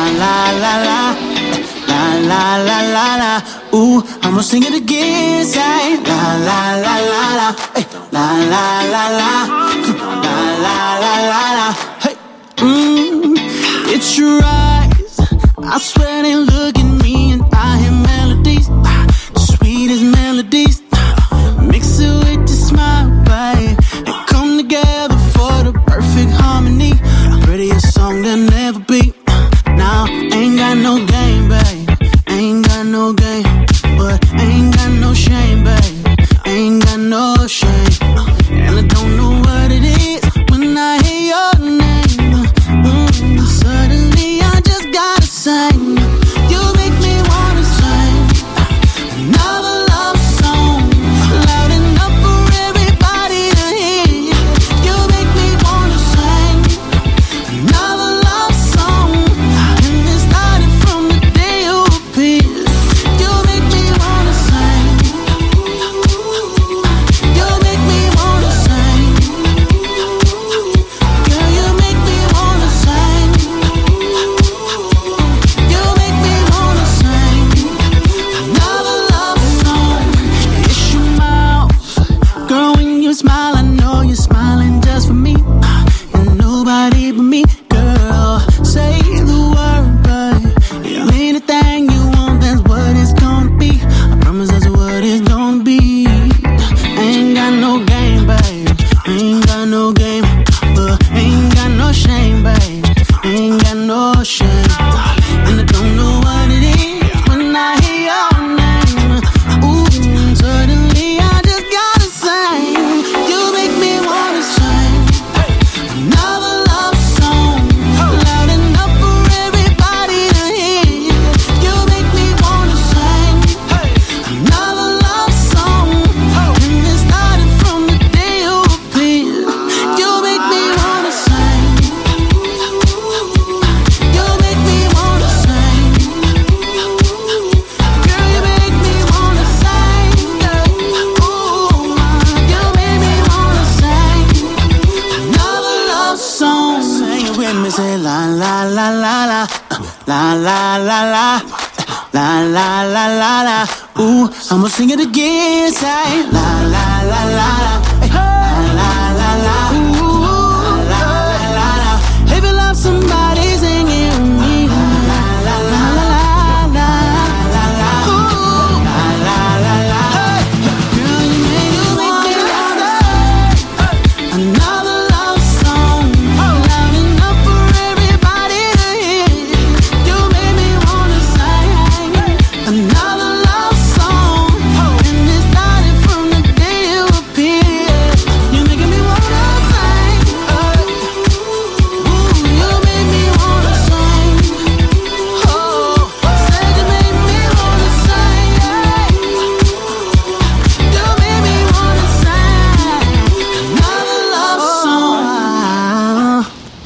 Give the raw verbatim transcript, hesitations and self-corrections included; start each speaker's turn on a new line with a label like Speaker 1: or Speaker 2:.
Speaker 1: la la la, la la la la la. Ooh, I'ma sing it again, say la la la la la, hey, la la la la, la la la la la. Hey, mm, it's your eyes. I swear they look at me and I hear melodies, the sweetest melodies. Mix it with your smile, babe, and come together for the perfect harmony. Prettiest song there'll never be. Now, ain't got no game, babe. Ain't got no game, but ain't got no shame, babe. Ain't got no shame. And I don't know what it is when I hear your name. Mm, suddenly I just gotta sing. You make me wanna sing another love song, loud enough for everybody to hear. You make me wanna sing another love song, and it started from the day you appeared. You make me wanna sing. You make me wanna sing. Girl, you make me wanna sing. You make me wanna sing another love song. It's your mouth, girl, when you smile, I know you're smiling just for me and nobody but me. Girl, say the word, babe. Anything you want, that's what it's gonna be. I promise that's what it's gonna be. Ain't got no game, babe. Ain't got no game, but ain't got no shame, babe. Ain't got no shame. And I don't know what it is when I hear your name. Ooh, suddenly I just gotta sing. You make me wanna sing another love song, loud enough for everybody to hear. You make me wanna sing another love song, and it started from the day you appeared. You make me wanna sing. You make me wanna sing. Girl, you make me wanna sing. Ooh, you make me wanna sing another love song. Sing it with me, say la la la la la, la la la la, la la la la la. Ooh, I'ma sing it again, say la la la la la.